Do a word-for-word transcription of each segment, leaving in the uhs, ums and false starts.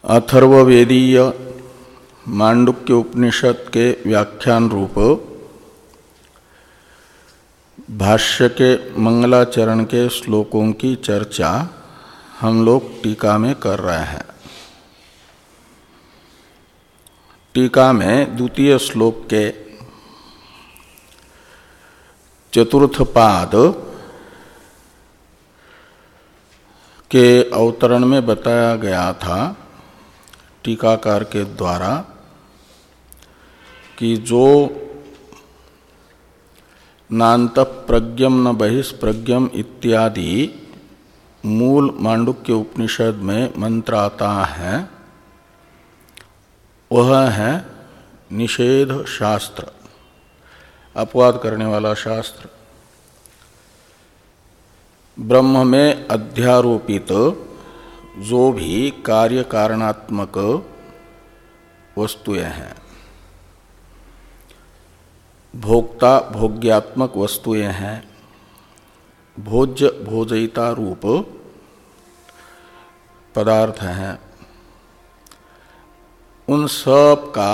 अथर्ववेदीय मांडुक्य उपनिषद के व्याख्यान रूप भाष्य के मंगलाचरण के श्लोकों की चर्चा हम लोग टीका में कर रहे हैं। टीका में द्वितीय श्लोक के चतुर्थ पाद के अवतरण में बताया गया था टीकाकार के द्वारा कि जो नान्तः प्रज्ञम न बहिष्प्रज्ञम इत्यादि मूल मांडुक्य उपनिषद में मंत्र आता है वह है निषेध शास्त्र, अपवाद करने वाला शास्त्र। ब्रह्म में अध्यारोपित जो भी कार्य कारणात्मक वस्तुएं हैं, भोक्ता भोग्यात्मक वस्तुएं हैं, भोज्य भोजयिता रूप पदार्थ हैं, उन सब का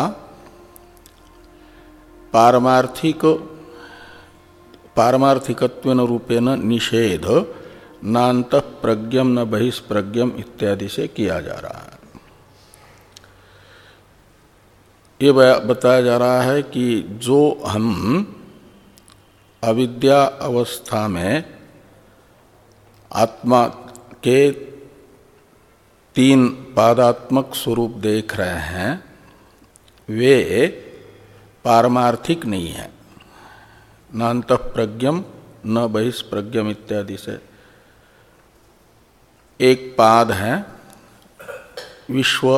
पारमार्थिक पारमार्थिकत्वेन रूपेण निषेध नान्तः प्रज्ञम न बहिष्प्रज्ञम इत्यादि से किया जा रहा है। ये बताया जा रहा है कि जो हम अविद्या अवस्था में आत्मा के तीन पादात्मक स्वरूप देख रहे हैं वे पारमार्थिक नहीं है। नान्तः प्रज्ञम न बहिष्प्रज्ञम इत्यादि से एक पाद है विश्व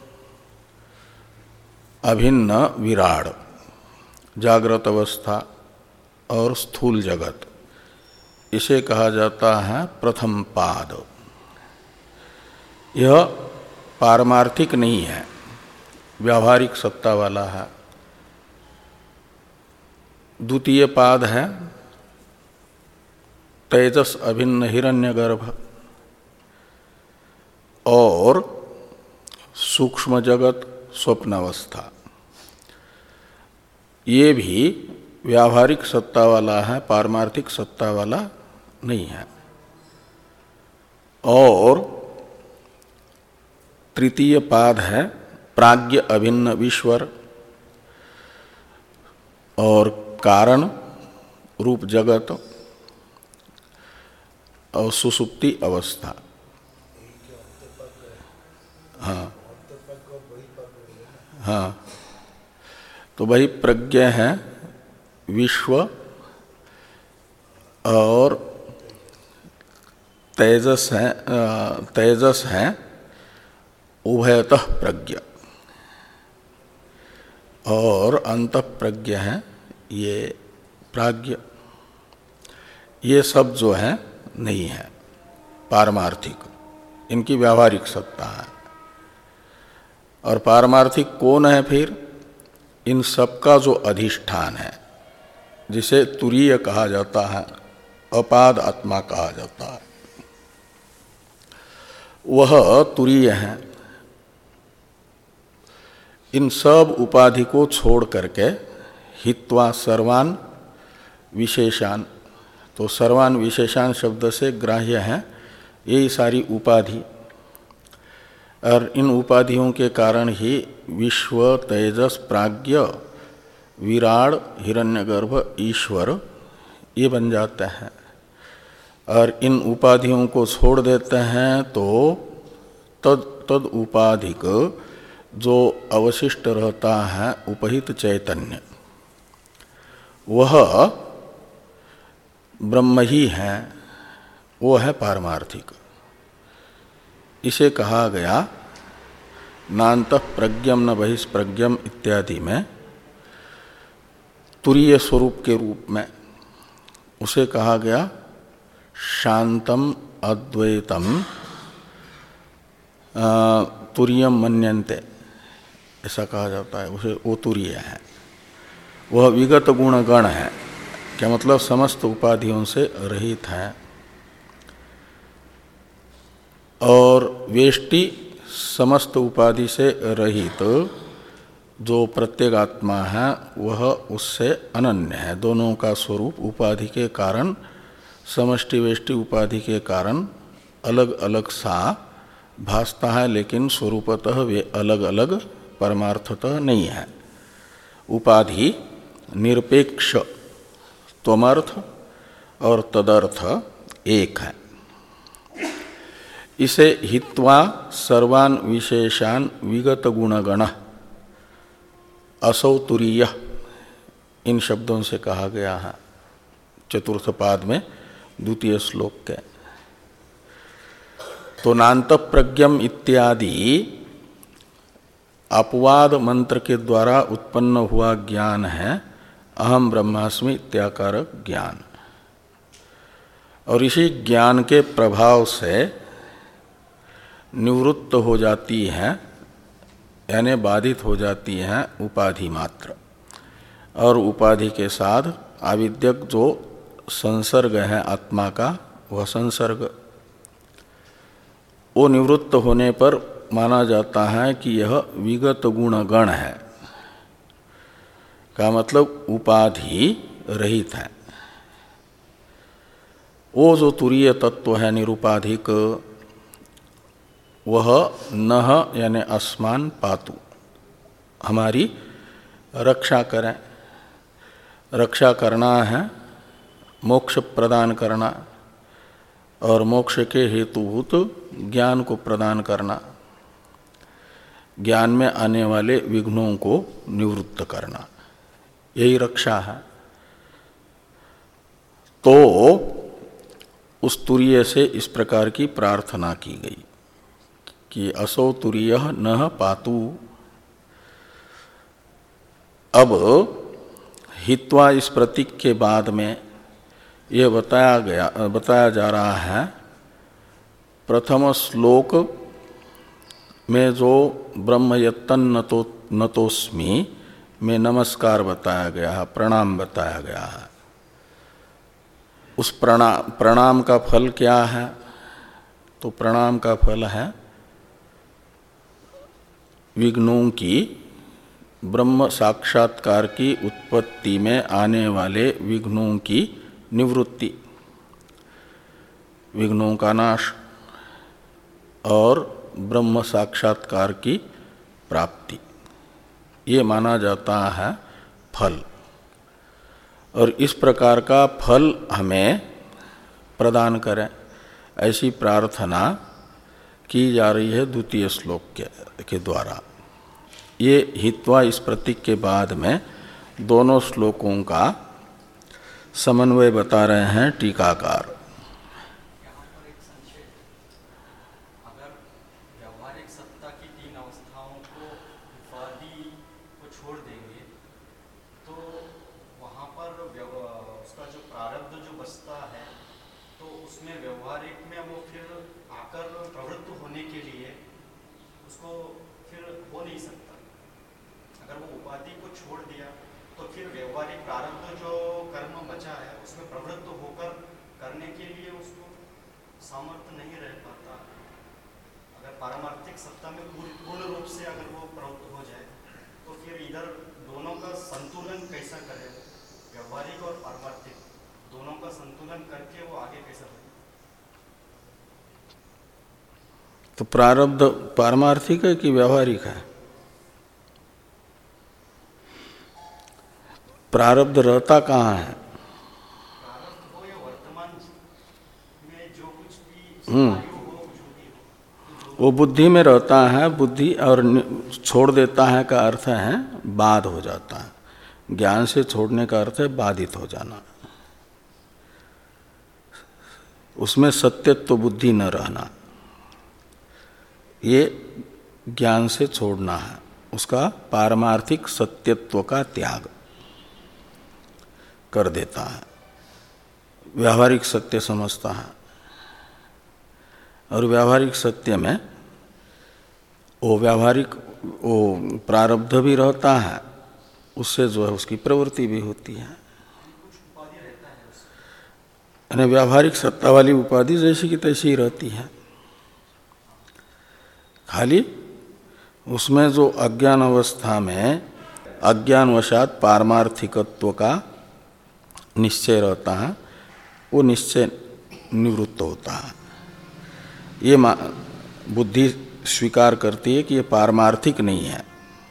अभिन्न विराड, जागृत अवस्था और स्थूल जगत, इसे कहा जाता है प्रथम पाद। यह पारमार्थिक नहीं है, व्यावहारिक सत्ता वाला है। द्वितीय पाद है तेजस अभिन्न हिरण्यगर्भ और सूक्ष्म जगत स्वप्नावस्था, ये भी व्यावहारिक सत्ता वाला है, पारमार्थिक सत्ता वाला नहीं है। और तृतीय पाद है प्राज्ञ अभिन्न विश्वर और कारण रूप जगत और सुसुप्ति अवस्था। हाँ हाँ, तो वही प्रज्ञ है विश्व और तेजस है, तेजस है उभयतः प्रज्ञ और अंतः प्रज्ञ है ये प्राज्ञ। ये सब जो है नहीं है पारमार्थिक, इनकी व्यावहारिक सत्ता है। और पारमार्थिक कौन है फिर? इन सबका जो अधिष्ठान है, जिसे तुरीय कहा जाता है, अपाद आत्मा कहा जाता है, वह तुरीय है। इन सब उपाधि को छोड़ करके हित्वा सर्वान विशेषान, तो सर्वान विशेषान शब्द से ग्राह्य है यही सारी उपाधि। और इन उपाधियों के कारण ही विश्व तेजस प्राज्ञ विराड हिरण्यगर्भ ईश्वर ये बन जाते हैं। और इन उपाधियों को छोड़ देते हैं तो तद तद उपाधिक जो अवशिष्ट रहता है उपहित चैतन्य, वह ब्रह्म ही है, वो है पारमार्थिक। इसे कहा गया नान्तः प्रज्ञम न बहिष्प्रज्ञम इत्यादि में तुरीय स्वरूप के रूप में। उसे कहा गया शांतम अद्वैतम तुरीयम मन्यन्ते, ऐसा कहा जाता है। उसे वो तुरीय है, वह विगत गुण गण है। क्या मतलब? समस्त उपाधियों से रहित है। और वेष्टि समस्त उपाधि से रहित तो जो प्रत्येक आत्मा है वह उससे अनन्य है। दोनों का स्वरूप उपाधि के कारण, समष्टि वेष्टि उपाधि के कारण अलग अलग सा भासता है, लेकिन स्वरूपतः वे अलग अलग परमार्थतः नहीं है। उपाधि निरपेक्ष त्वमर्थ और तदर्थ एक है। इसे हित्वा सर्वान विशेषान विगत गुणगण असौ तुरीय इन शब्दों से कहा गया है चतुर्थ पाद में द्वितीय श्लोक के। तो नान्त प्रज्ञम इत्यादि अपवाद मंत्र के द्वारा उत्पन्न हुआ ज्ञान है अहम ब्रह्मास्मि इत्याकारक ज्ञान, और इसी ज्ञान के प्रभाव से निवृत्त हो जाती है, यानी बाधित हो जाती है उपाधि मात्र, और उपाधि के साथ आविद्यक जो संसर्ग है आत्मा का, वह संसर्ग वो निवृत्त होने पर माना जाता है कि यह विगत गुणगण है, का मतलब उपाधि रहित है। वो जो तुरीय तत्व है निरुपाधिक, वह नह यानी अस्मान पातु, हमारी रक्षा करें। रक्षा करना है मोक्ष प्रदान करना, और मोक्ष के हेतुभूत ज्ञान को प्रदान करना, ज्ञान में आने वाले विघ्नों को निवृत्त करना, यही रक्षा है। तो उस तुरीय से इस प्रकार की प्रार्थना की गई कि असौ तुरीय न पातु। अब हित्वा इस प्रतीक के बाद में यह बताया गया बताया जा रहा है प्रथम श्लोक में जो ब्रह्म यत्तन नतो नतोस्मि में नमस्कार बताया गया है, प्रणाम बताया गया है। उस प्रणाम प्रणाम का फल क्या है? तो प्रणाम का फल है विघ्नों की, ब्रह्म साक्षात्कार की उत्पत्ति में आने वाले विघ्नों की निवृत्ति, विघ्नों का नाश और ब्रह्म साक्षात्कार की प्राप्ति, ये माना जाता है फल। और इस प्रकार का फल हमें प्रदान करें, ऐसी प्रार्थना की जा रही है द्वितीय श्लोक के, के द्वारा। ये हित्वा इस प्रतीक के बाद में दोनों श्लोकों का समन्वय बता रहे हैं टीकाकार। सामर्थ्य नहीं रह पाता। अगर पारमार्थिक सत्ता में पूर्ण रूप से अगर वो प्रवृत्त हो जाए तो फिर इधर दोनों का संतुलन कैसा करे, व्यवहारिक और पारमार्थिक दोनों का संतुलन करके वो आगे कैसा बढ़े। तो प्रारब्ध पारमार्थिक है कि व्यवहारिक है? प्रारब्ध रहता कहाँ है? वो बुद्धि में रहता है, बुद्धि और छोड़ देता है का अर्थ है बाध हो जाता है। ज्ञान से छोड़ने का अर्थ है बाधित हो जाना, उसमें सत्यत्व बुद्धि न रहना, ये ज्ञान से छोड़ना है, उसका पारमार्थिक सत्यत्व का त्याग कर देता है, व्यावहारिक सत्य समझता है। और व्यावहारिक सत्य में वो व्यावहारिक वो प्रारब्ध भी रहता है, उससे जो है उसकी प्रवृत्ति भी होती है। यानी व्यावहारिक सत्ता वाली उपाधि जैसी की तैसी ही रहती है, खाली उसमें जो अज्ञान अवस्था में अज्ञानवशात पारमार्थिकत्व का निश्चय रहता है, वो निश्चय निवृत्त होता है। ये बुद्धि स्वीकार करती है कि ये पारमार्थिक नहीं है,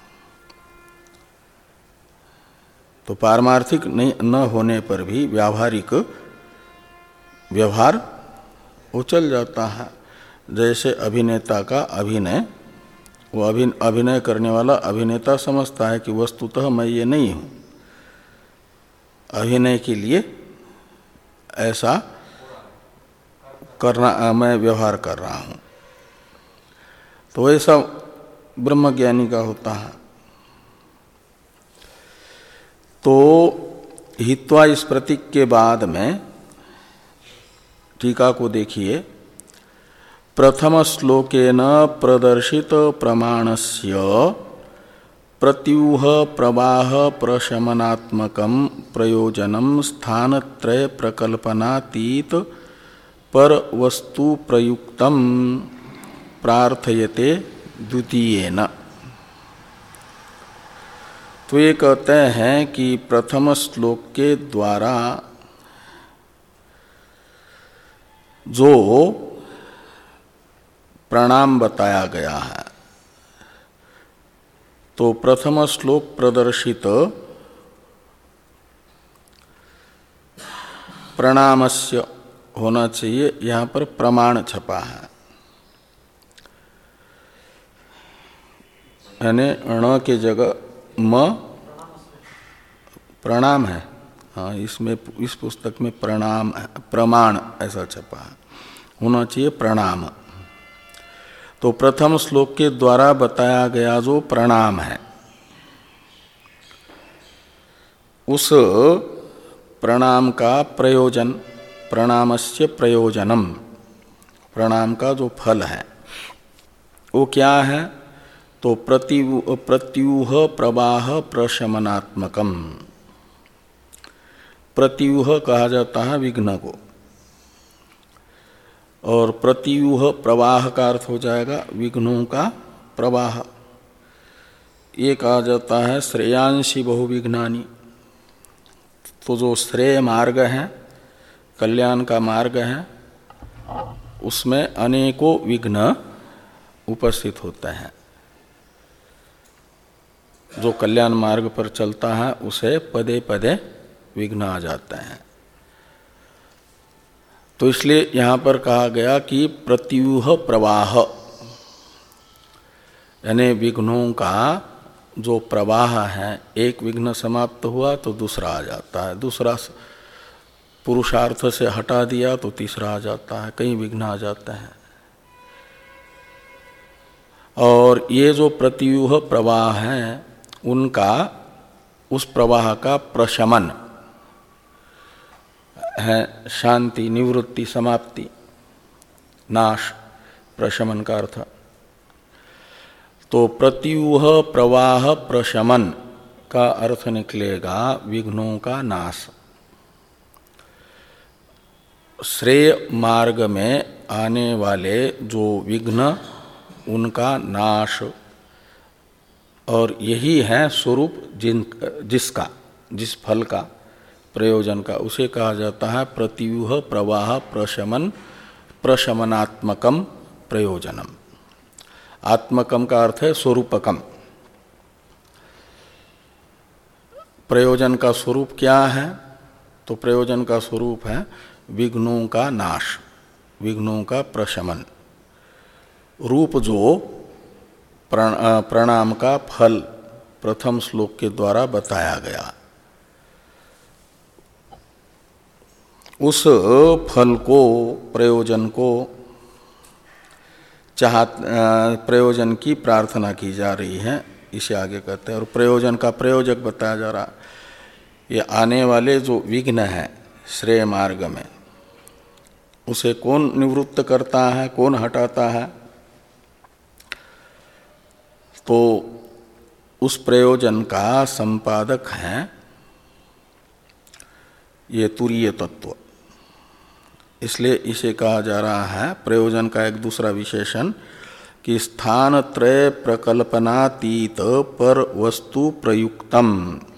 तो पारमार्थिक नहीं न होने पर भी व्यावहारिक व्यवहार वो चल जाता है। जैसे अभिनेता का अभिनय, वो अभिनय करने वाला अभिनेता समझता है कि वस्तुतः मैं ये नहीं हूँ, अभिनय के लिए ऐसा करना मैं व्यवहार कर रहा हूँ, तो ऐसा ब्रह्मज्ञानी का होता है। तो हित्वा इस प्रतीक के बाद में टीका को देखिए। प्रथम श्लोकेन प्रदर्शित प्रमाणस्य प्रत्यूह प्रवाह प्रशमनात्मकं प्रयोजनं स्थानत्रय प्रकल्पनातीत पर वस्तु प्रयुक्तं प्रार्थयते द्वितीयेन। तो ये कहते हैं कि प्रथम श्लोक के द्वारा जो प्रणाम बताया गया है, तो प्रथम श्लोक प्रदर्शित प्रणामस्य होना चाहिए, यहाँ पर प्रमाण छपा है, यानी ण के जगह म प्रणाम है। हाँ, इसमें इस पुस्तक में प्रणाम प्रमाण ऐसा छपा है, होना चाहिए प्रणाम। तो प्रथम श्लोक के द्वारा बताया गया जो प्रणाम है, उस प्रणाम का प्रयोजन, प्रणामस्य प्रयोजनम, प्रणाम का जो फल है वो क्या है? तो प्रत्यूह प्रवाह प्रशमनात्मकम। प्रत्यूह कहा जाता है विघ्न को, और प्रत्यूह प्रवाह का अर्थ हो जाएगा विघ्नों का प्रवाह। ये कहा जाता है श्रेयांशी बहुविघ्नानि। तो जो श्रेय मार्ग है, कल्याण का मार्ग है, उसमें अनेकों विघ्न उपस्थित होते हैं। जो कल्याण मार्ग पर चलता है उसे पदे पदे विघ्न आ जाते हैं। तो इसलिए यहाँ पर कहा गया कि प्रत्यूह प्रवाह, यानी विघ्नों का जो प्रवाह है, एक विघ्न समाप्त हुआ तो दूसरा आ जाता है, दूसरा पुरुषार्थ से हटा दिया तो तीसरा आ जाता है, कई विघ्न आ जाते हैं। और ये जो प्रत्यूह प्रवाह है, उनका उस प्रवाह का प्रशमन है शांति, निवृत्ति, समाप्ति, नाश, प्रशमन का अर्थ। तो प्रत्यूह प्रवाह प्रशमन का अर्थ निकलेगा विघ्नों का नाश। श्रेय मार्ग में आने वाले जो विघ्न, उनका नाश, और यही है स्वरूप जिन जिसका, जिस फल का, प्रयोजन का, उसे कहा जाता है प्रत्यूह प्रवाह प्रशमन प्रशमनात्मकम प्रयोजनम। आत्मकम का अर्थ है स्वरूपकम। प्रयोजन का स्वरूप क्या है? तो प्रयोजन का स्वरूप है विघ्नों का नाश, विघ्नों का प्रशमन। रूप जो प्रणाम का फल प्रथम श्लोक के द्वारा बताया गया, उस फल को, प्रयोजन को चाह प्रयोजन की प्रार्थना की जा रही है, इसे आगे कहते हैं। और प्रयोजन का प्रयोजक बताया जा रहा, ये आने वाले जो विघ्न है श्रेय मार्ग में, उसे कौन निवृत्त करता है, कौन हटाता है? तो उस प्रयोजन का संपादक है ये तुरीय तत्व। इसलिए इसे कहा जा रहा है, प्रयोजन का एक दूसरा विशेषण कि स्थान त्रय प्रकल्पनातीत पर वस्तु प्रयुक्तम,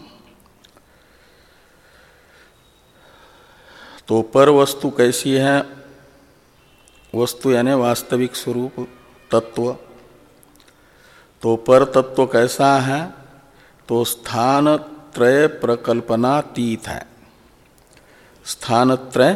तो पर वस्तु कैसी है? वस्तु यानी वास्तविक स्वरूप तत्व। तो पर तत्व कैसा है? तो स्थान त्रय प्रकल्पनातीत है। स्थान त्रय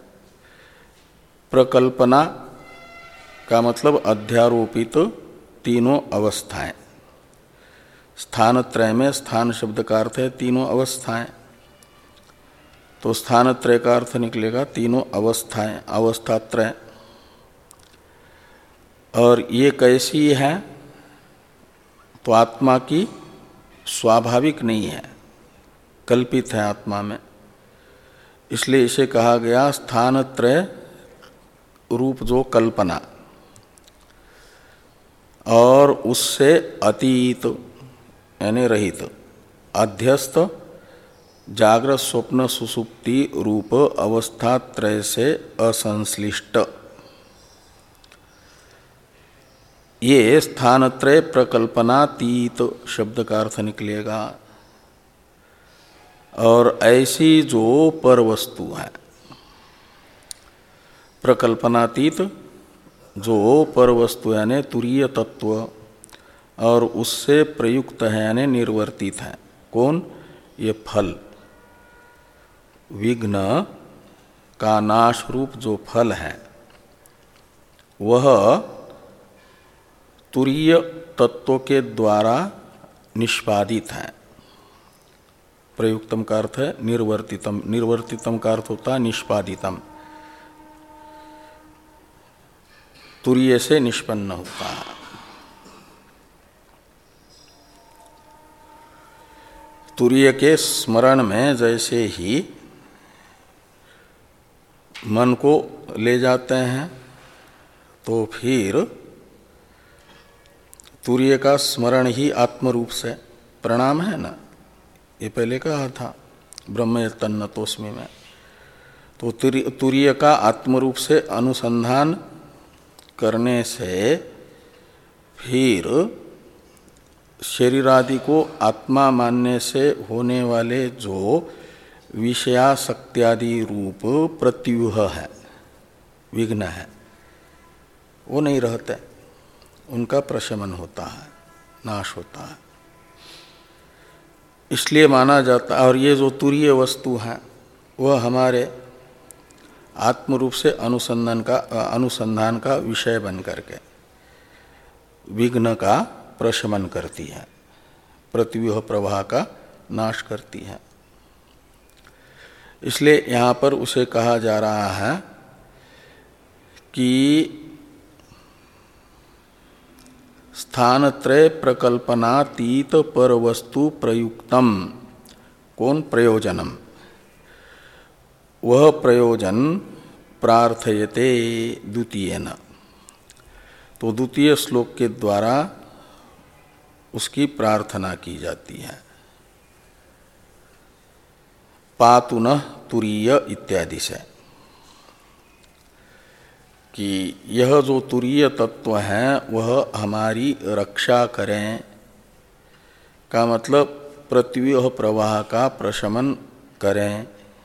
प्रकल्पना का मतलब अध्यारोपित तीनों अवस्थाएं। स्थान त्रय में स्थान शब्द का अर्थ है तीनों अवस्थाएं, तो स्थान त्रय का अर्थ निकलेगा तीनों अवस्थाएं, अवस्था त्रय। और ये कैसी है? तो आत्मा की स्वाभाविक नहीं है, कल्पित है आत्मा में, इसलिए इसे कहा गया स्थान त्रय रूप जो कल्पना, और उससे अतीत यानी रहित, अध्यस्त जागृत स्वप्न सुषुप्ति रूप अवस्था त्रय से असंश्लिष्ट, ये स्थान त्रय प्रकल्पनातीत शब्द का अर्थ निकलेगा। और ऐसी जो पर वस्तु है, प्रकल्पनातीत जो पर वस्तु यानी तुरीय तत्व और उससे प्रयुक्त है यानी निर्वर्तित है, कौन? ये फल, विघ्न का नाश रूप जो फल है वह तुरीय तत्व के द्वारा निष्पादित है। प्रयुक्तम का अर्थ है निर्वर्तितम, निर्वर्तितम का अर्थ होता है निष्पादितम, तुरीय से निष्पन्न होता है। तुरीय के स्मरण में जैसे ही मन को ले जाते हैं तो फिर तुरीय का स्मरण ही आत्मरूप से प्रणाम है ना, ये पहले कहा था ब्रह्म तन्नतोस्मि में। तो तुरीय का आत्मरूप से अनुसंधान करने से फिर शरीरादि को आत्मा मानने से होने वाले जो विषयासक्त्यादि रूप प्रत्यूह है, विघ्न है, वो नहीं रहते, उनका प्रशमन होता है, नाश होता है। इसलिए माना जाता है, और ये जो तुरीय वस्तु है वह हमारे आत्मरूप से अनुसंधान का अनुसंधान का विषय बन करके विघ्न का प्रशमन करती है, प्रतिव्यूह प्रवाह का नाश करती है। इसलिए यहाँ पर उसे कहा जा रहा है कि स्थानत्रय प्रकल्पनातीत पर वस्तु प्रयुक्तम, कौन? प्रयोजनम, वह प्रयोजन प्रार्थयते द्वितीयेन, तो द्वितीय श्लोक के द्वारा उसकी प्रार्थना की जाती है। पातुनः तुरीय इत्यादि से, कि यह जो तुरीय तत्व है वह हमारी रक्षा करें, का मतलब प्रतिव्यूह प्रवाह का प्रशमन करें।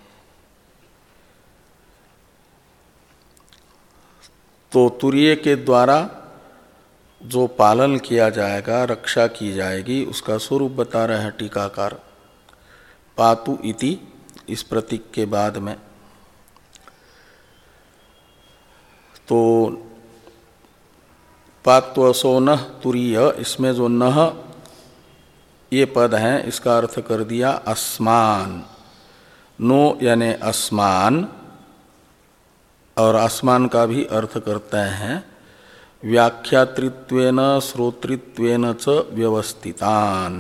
तो तुरीय के द्वारा जो पालन किया जाएगा, रक्षा की जाएगी, उसका स्वरूप बता रहे हैं टीकाकार। पातु इति इस प्रतीक के बाद में, तो पात्वसो नः तुरीय, इसमें जो नः ये पद है इसका अर्थ कर दिया अस्मान, नो यानी अस्मान, और आसमान का भी अर्थ करते हैं व्याख्यातृत्वेन श्रोतृत्वेन च व्यवस्थितान।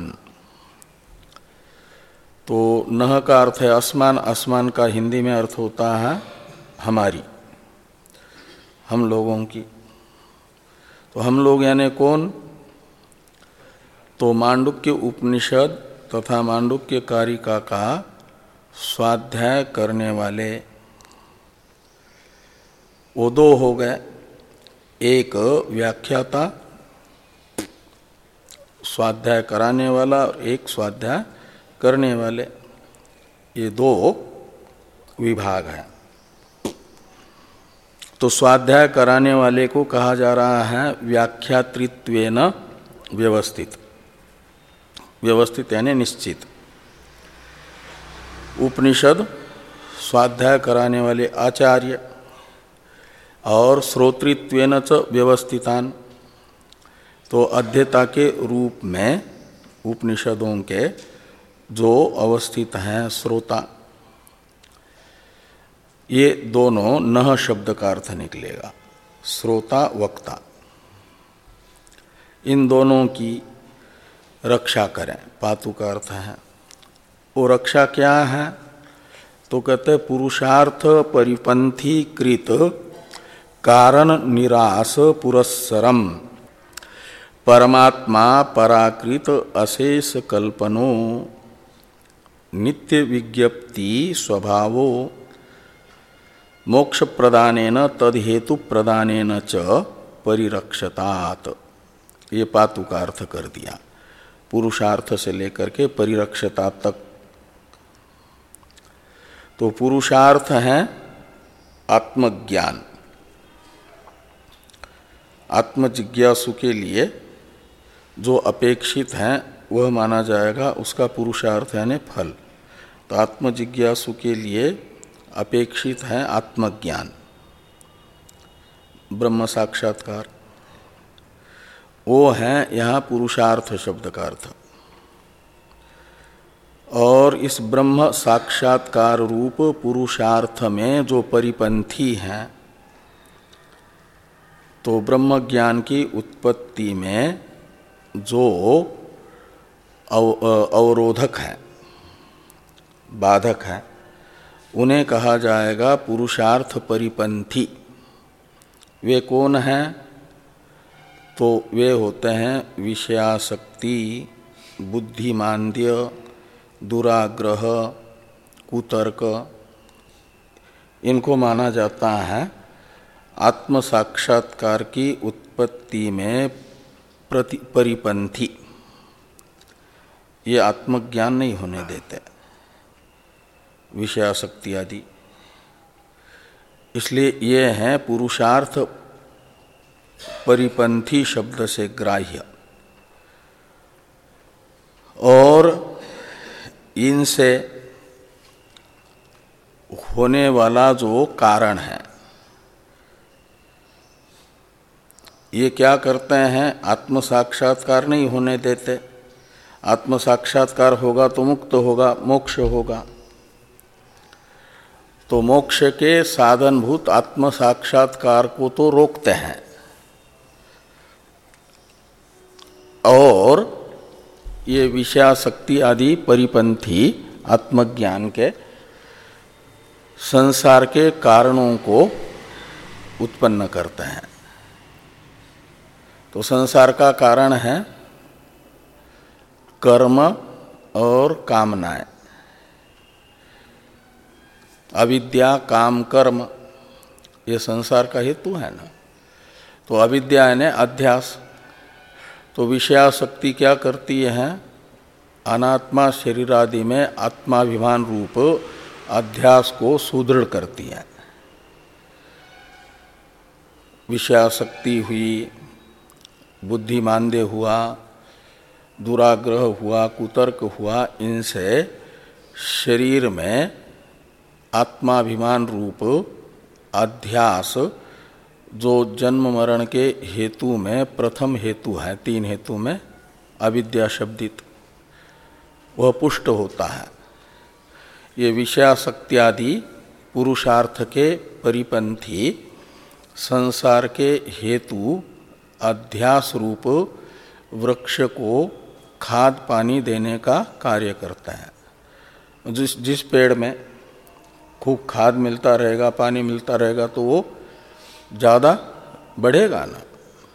तो नह का अर्थ है आसमान, आसमान का हिंदी में अर्थ होता है हमारी, हम लोगों की। तो हम लोग यानी कौन? तो मांडुक्य उपनिषद तथा मांडुक्य कारिका का स्वाध्याय करने वाले वो दो हो गए, एक व्याख्याता स्वाध्याय कराने वाला और एक स्वाध्याय करने वाले, ये दो विभाग हैं। तो स्वाध्याय कराने वाले को कहा जा रहा है व्याख्यातृत्वेन व्यवस्थित, व्यवस्थित यानी निश्चित। उपनिषद स्वाध्याय कराने वाले आचार्य और श्रोतृत्वेन च व्यवस्थितान, तो अध्येता के रूप में उपनिषदों के जो अवस्थित हैं श्रोता, ये दोनों नह शब्द का अर्थ निकलेगा, श्रोता वक्ता। इन दोनों की रक्षा करें, पातु का अर्थ है। वो रक्षा क्या है? तो कहते पुरुषार्थ परिपंथी कृत कारण निराश पुरस्सरम परमात्मा पराकृत अशेष कल्पनो नित्य विज्ञप्ति स्वभावो मोक्ष प्रदानेन तदहेतु प्रदानेन च परिरक्षतात। ये पातु का अर्थ कर दिया, पुरुषार्थ से लेकर के परिरक्षता तक। तो पुरुषार्थ है आत्मज्ञान। आत्मजिज्ञासु के लिए जो अपेक्षित है वह माना जाएगा उसका पुरुषार्थ यानी फल। तो आत्मजिज्ञासु के लिए अपेक्षित है आत्मज्ञान, ब्रह्म साक्षात्कार, वो है यहाँ पुरुषार्थ शब्द का अर्थ। और इस ब्रह्म साक्षात्कार रूप पुरुषार्थ में जो परिपंथी हैं, तो ब्रह्म ज्ञान की उत्पत्ति में जो अवरोधक है, बाधक है, उन्हें कहा जाएगा पुरुषार्थ परिपंथी। वे कौन हैं? तो वे होते हैं विषयासक्ति, बुद्धिमांद्य, दुराग्रह, कुतर्क। इनको माना जाता है आत्म साक्षात्कार की उत्पत्ति में प्रति परिपंथी। ये आत्मज्ञान नहीं होने देते, विषयासक्ति आदि। इसलिए ये हैं पुरुषार्थ परिपंथी शब्द से ग्राह्य। और इनसे होने वाला जो कारण है, ये क्या करते हैं? आत्म साक्षात्कार नहीं होने देते। आत्म साक्षात्कार होगा तो मुक्त होगा, मोक्ष होगा। तो मोक्ष के साधनभूत आत्म साक्षात्कार को तो रोकते हैं, और ये विषयासक्ति आदि परिपंथी आत्मज्ञान के संसार के कारणों को उत्पन्न करते हैं। तो संसार का कारण है कर्म और कामनाएं, अविद्या, काम, कर्म, ये संसार का हेतु है ना। तो अविद्या यानी अध्यास। तो विषयासक्ति क्या करती है? अनात्मा शरीर आदि में आत्माभिमान रूप अध्यास को सुदृढ़ करती है। विषयासक्ति हुई, बुद्धिमांद्य हुआ, दुराग्रह हुआ, कुतर्क हुआ, इनसे शरीर में आत्माभिमान रूप अध्यास, जो जन्म मरण के हेतु में प्रथम हेतु है, तीन हेतु में अविद्या शब्दित, वह पुष्ट होता है। ये विषयासक्ति आदि पुरुषार्थ के परिपंथी संसार के हेतु अध्यास रूप वृक्ष को खाद पानी देने का कार्य करता है। जिस जिस पेड़ में खूब खाद मिलता रहेगा, पानी मिलता रहेगा, तो वो ज़्यादा बढ़ेगा ना।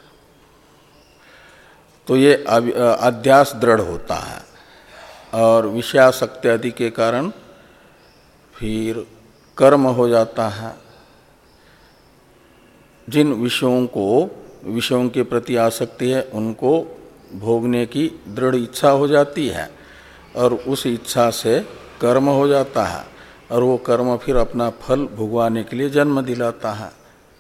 तो ये अध्यास दृढ़ होता है, और विषयासक्ति आदि के कारण फिर कर्म हो जाता है। जिन विषयों को, विषयों के प्रति आसक्ति है, उनको भोगने की दृढ़ इच्छा हो जाती है और उस इच्छा से कर्म हो जाता है और वो कर्म फिर अपना फल भुगवाने के लिए जन्म दिलाता है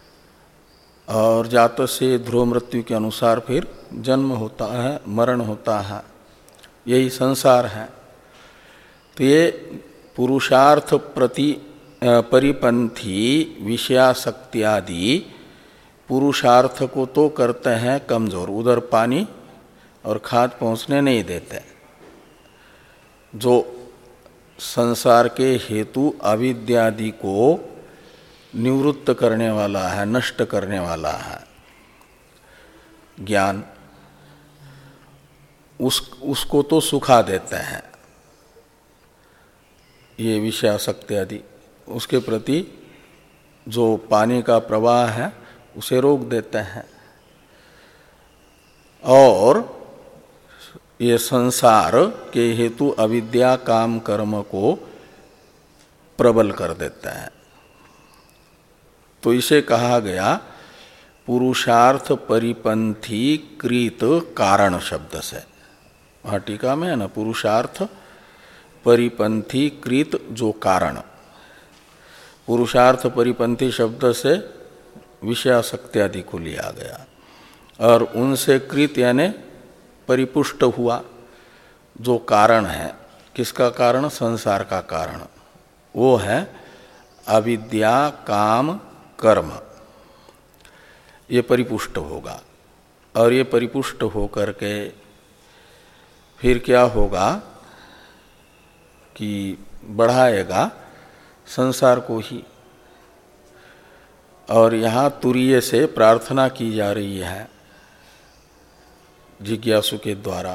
और जात से ध्रुव मृत्यु के अनुसार फिर जन्म होता है, मरण होता है। यही संसार है। तो ये पुरुषार्थ प्रति परिपंथी विषयासक्ति आदि पुरुषार्थ को तो करते हैं कमजोर, उधर पानी और खाद पहुँचने नहीं देते। जो संसार के हेतु अविद्यादि को निवृत्त करने वाला है, नष्ट करने वाला है ज्ञान, उस उसको तो सुखा देते हैं ये विषयासक्ति आदि। उसके प्रति जो पानी का प्रवाह है उसे रोक देते हैं और ये संसार के हेतु अविद्या काम कर्म को प्रबल कर देते हैं। तो इसे कहा गया पुरुषार्थ परिपंथी कृत कारण शब्द से। वहाँ टीका में है ना, पुरुषार्थ परिपंथी कृत जो कारण, पुरुषार्थ परिपंथी शब्द से विषयासक्ति आदि को लिया गया और उनसे कृत यानी परिपुष्ट हुआ जो कारण है। किसका कारण? संसार का कारण। वो है अविद्या काम कर्म। ये परिपुष्ट होगा और ये परिपुष्ट होकर के फिर क्या होगा कि बढ़ाएगा संसार को ही। और यहाँ तुरीय से प्रार्थना की जा रही है जिज्ञासु के द्वारा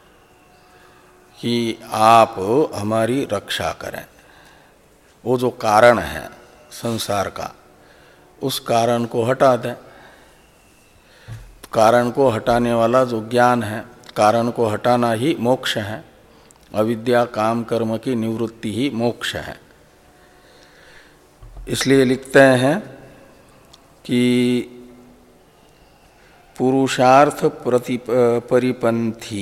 कि आप हमारी रक्षा करें। वो जो कारण है संसार का, उस कारण को हटा दें। कारण को हटाने वाला जो ज्ञान है, कारण को हटाना ही मोक्ष है। अविद्या काम कर्म की निवृत्ति ही मोक्ष है। इसलिए लिखते हैं कि पुरुषार्थ प्रति परिपंथी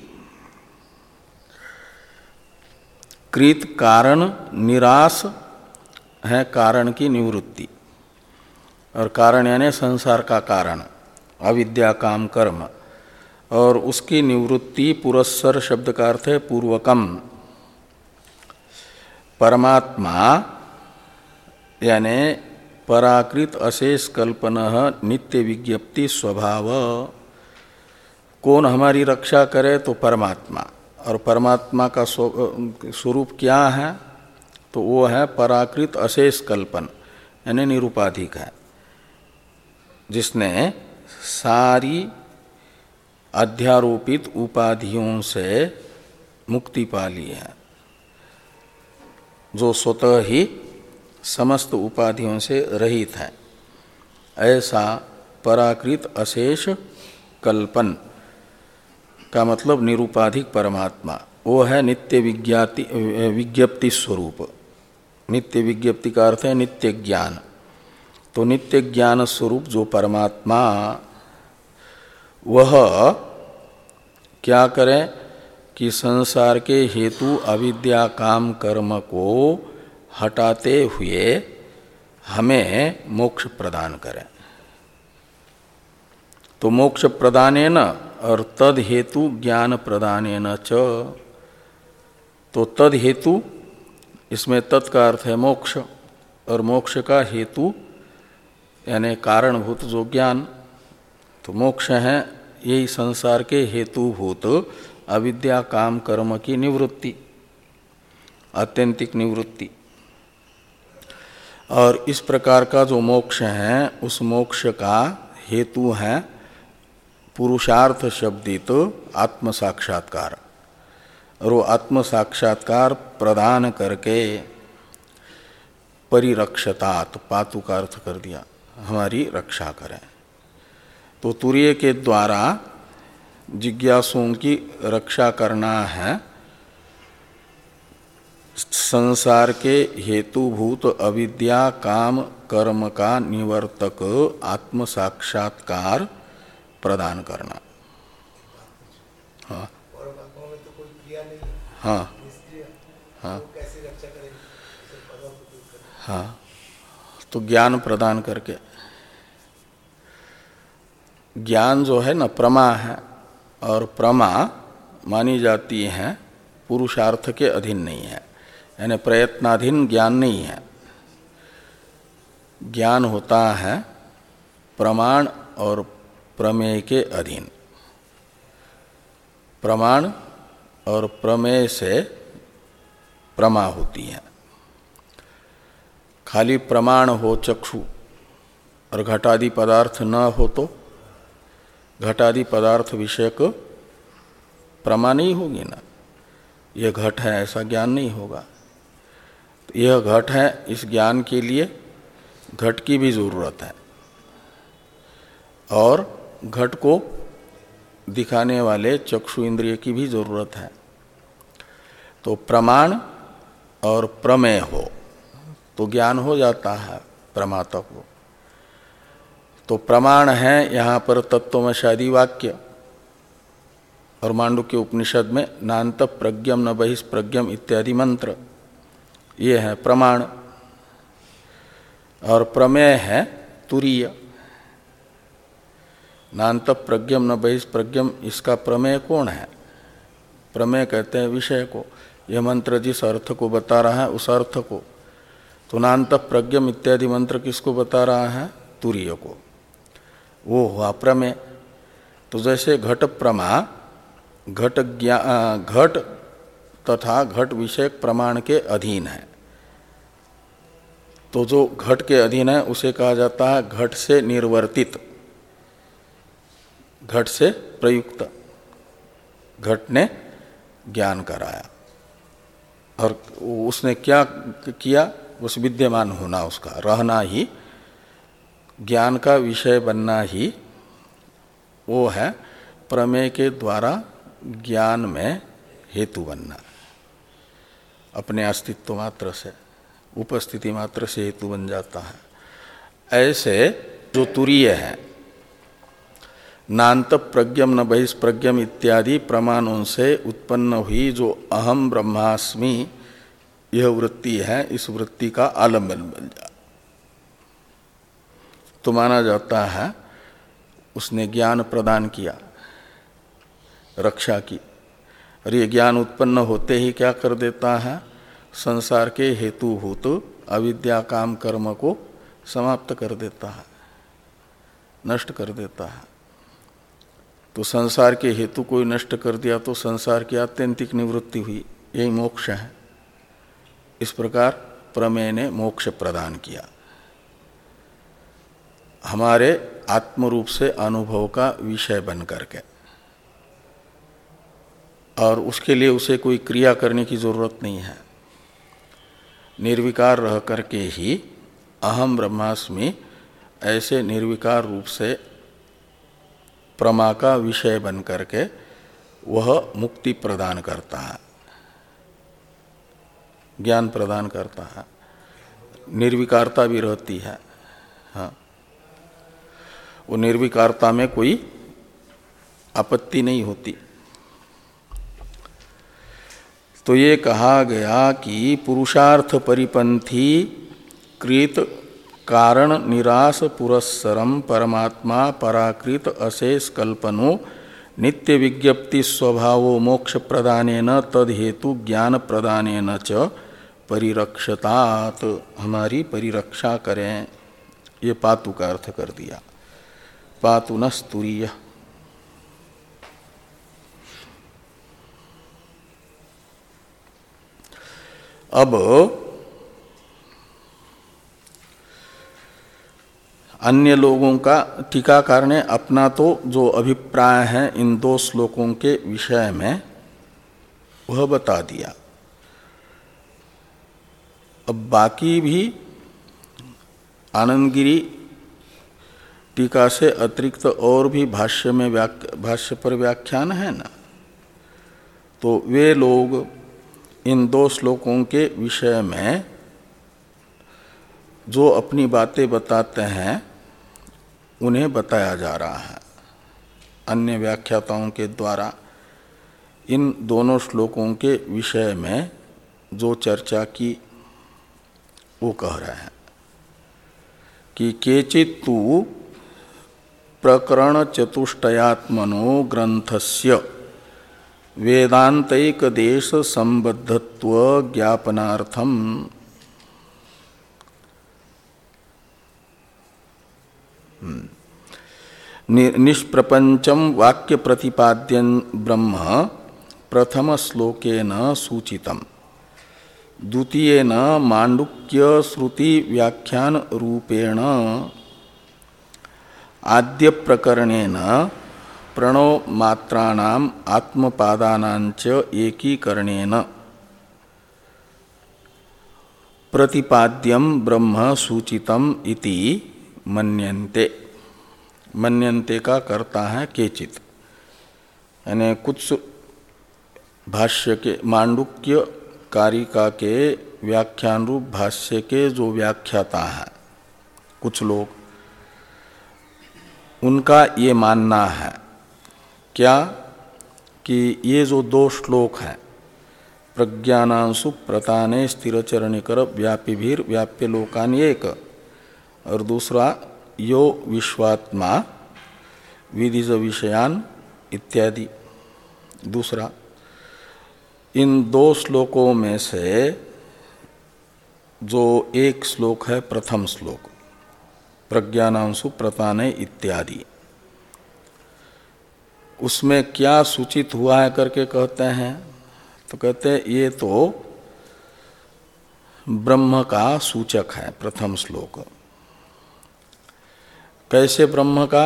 कृत कारण निराश है, कारण की निवृत्ति। और कारण यानी संसार का कारण अविद्या काम कर्म, और उसकी निवृत्ति पुरस्सर शब्द का अर्थ है पूर्वकम। परमात्मा यानी पराकृत अशेष कल्पनः नित्य विज्ञप्ति स्वभाव। कौन हमारी रक्षा करे? तो परमात्मा। और परमात्मा का स्वरूप क्या है? तो वो है पराकृत अशेष कल्पन यानी निरुपाधिक है, जिसने सारी अध्यारोपित उपाधियों से मुक्ति पा ली है, जो स्वतः ही समस्त उपाधियों से रहित है। ऐसा पराकृत अशेष कल्पन का मतलब निरुपाधिक परमात्मा, वो है नित्य विज्ञाति विज्ञप्ति स्वरूप। नित्य विज्ञप्ति का अर्थ है नित्य ज्ञान। तो नित्य ज्ञान स्वरूप जो परमात्मा, वह क्या करे कि संसार के हेतु अविद्या काम कर्म को हटाते हुए हमें मोक्ष प्रदान करें। तो मोक्ष प्रदानेन और तद हेतु ज्ञान प्रदानेन च। तो तद हेतु, इसमें तत् का अर्थ है मोक्ष, और मोक्ष का हेतु यानी कारणभूत जो ज्ञान। तो मोक्ष है यही संसार के हेतुभूत अविद्या काम कर्म की निवृत्ति, आत्यंतिक निवृत्ति। और इस प्रकार का जो मोक्ष है, उस मोक्ष का हेतु है पुरुषार्थ शब्दित आत्म साक्षात्कार। और वो आत्म साक्षात्कार प्रदान करके परिरक्षतात, पातु का अर्थ कर दिया, हमारी रक्षा करें। तो तुरीय के द्वारा जिज्ञासुओं की रक्षा करना है संसार के हेतुभूत अविद्या काम कर्म का निवर्तक आत्म साक्षात्कार प्रदान करना। हाँ परमात्मा में तो कोई क्रिया नहीं है, हाँ निष्क्रिय, हाँ वो कैसे रक्षा करेंगे? सिर्फ पदों को दूर करें। हाँ, तो ज्ञान प्रदान करके। ज्ञान जो है न प्रमा है, और प्रमा मानी जाती है पुरुषार्थ के अधीन नहीं है, यानी प्रयत्नाधीन ज्ञान नहीं है। ज्ञान होता है प्रमाण और प्रमेय के अधीन। प्रमाण और प्रमेय से प्रमा होती है। खाली प्रमाण हो चक्षु और घटादि पदार्थ न हो तो घटादि पदार्थ विषयक प्रमा नहीं होगी ना। यह घट है ऐसा ज्ञान नहीं होगा। तो यह घट है, इस ज्ञान के लिए घट की भी जरूरत है, और घट को दिखाने वाले चक्षु इंद्रिय की भी जरूरत है। तो प्रमाण और प्रमेय हो तो ज्ञान हो जाता है प्रमाता को। तो प्रमाण है यहाँ पर तत्वमशादी वाक्य, और मांडुक्य उपनिषद में नान्त प्रज्ञम न बहिष्प्रज्ञम इत्यादि मंत्र, ये है प्रमाण। और प्रमेय है तुरीय। नान्त प्रज्ञम न बहिष्प्रज्ञम, इसका प्रमेय कौन है? प्रमेय कहते हैं विषय को। यह मंत्र जिस अर्थ को बता रहा है उस अर्थ को। तो नान्त प्रज्ञम इत्यादि मंत्र किसको बता रहा है? तुरीय को। वो हुआ प्रमेय। तो जैसे घट प्रमा घट ज्ञान घट तथा घट विषयक प्रमाण के अधीन है, तो जो घट के अधीन है उसे कहा जाता है घट से निर्वर्तित, घट से प्रयुक्त। घट ने ज्ञान कराया, और उसने क्या किया? उस विद्यमान होना, उसका रहना ही, ज्ञान का विषय बनना ही वो है प्रमेय के द्वारा ज्ञान में हेतु बनना। अपने अस्तित्व मात्र से, उपस्थिति मात्र से हेतु बन जाता है। ऐसे जो तुरीय है, नान्त प्रज्ञम न बहिष्प्रज्ञम इत्यादि प्रमाणों से उत्पन्न हुई जो अहम ब्रह्मास्मि यह वृत्ति है, इस वृत्ति का आलम्बन बन जा तो माना जाता है उसने ज्ञान प्रदान किया, रक्षा की। और ये ज्ञान उत्पन्न होते ही क्या कर देता है? संसार के हेतुभूत अविद्या काम कर्म को समाप्त कर देता है, नष्ट कर देता है। तो संसार के हेतु को नष्ट कर दिया तो संसार की आत्यंतिक निवृत्ति हुई, यही मोक्ष है। इस प्रकार प्रमेय ने मोक्ष प्रदान किया, हमारे आत्मरूप से अनुभव का विषय बन करके। और उसके लिए उसे कोई क्रिया करने की जरूरत नहीं है। निर्विकार रह करके ही अहम ब्रह्मास्मि ऐसे निर्विकार रूप से प्रमा का विषय बन करके वह मुक्ति प्रदान करता है, ज्ञान प्रदान करता है। निर्विकारता भी रहती है। हाँ, वो निर्विकारता में कोई आपत्ति नहीं होती। तो ये कहा गया कि पुरुषार्थ परिपंथी कृत कारण निराश पुरस्सरम परमात्मा पराकृत अशेष कल्पनो नित्य विज्ञप्ति स्वभावो मोक्ष प्रदानेन तद हेतु ज्ञान प्रदानेन च परिरक्षतात, हमारी परिरक्षा करें। ये पातु का अर्थ कर दिया, पातु न स्तुरीय। अब अन्य लोगों का टीकाकार ने अपना तो जो अभिप्राय है इन दो श्लोकों के विषय में वह बता दिया। अब बाकी भी आनंदगिरी टीका से अतिरिक्त और भी भाष्य में भाष्य पर व्याख्यान है ना, तो वे लोग इन दो श्लोकों के विषय में जो अपनी बातें बताते हैं उन्हें बताया जा रहा है अन्य व्याख्याताओं के द्वारा। इन दोनों श्लोकों के विषय में जो चर्चा की वो कह रहे हैं कि केचित् तु प्रकरण चतुष्टयात्मनो ग्रंथस्य वेदांतैक देश संबद्धत्व ज्ञापनार्थम निष्प्रपंचम वाक्य प्रतिपाद्यं ब्रह्म प्रथम श्लोकेन सूचितम् द्वितीयेन मांडुक्य श्रुति व्याख्यान रूपेण आद्य प्रकरणेन प्रणव मात्राणाम आत्मपादानांच एकीकरणेन प्रतिपाद्यम ब्रह्म सूचितम इति मन्यन्ते। मन्यन्ते का करता है केचित, यानी कुछ भाष्य के मांडुक्य कारिका के व्याख्यान रूप भाष्य के जो व्याख्याता है कुछ लोग, उनका ये मानना है क्या कि ये जो दो श्लोक हैं प्रज्ञानांशु प्रताने स्थिरचरणिकर व्यापिभीर व्याप्य लोकान एक, और दूसरा यो विश्वात्मा विदिज विषयान इत्यादि दूसरा, इन दो श्लोकों में से जो एक श्लोक है प्रथम श्लोक प्रज्ञानांशु प्रताने इत्यादि, उसमें क्या सूचित हुआ है करके कहते हैं, तो कहते हैं ये तो ब्रह्म का सूचक है प्रथम श्लोक। कैसे ब्रह्म का,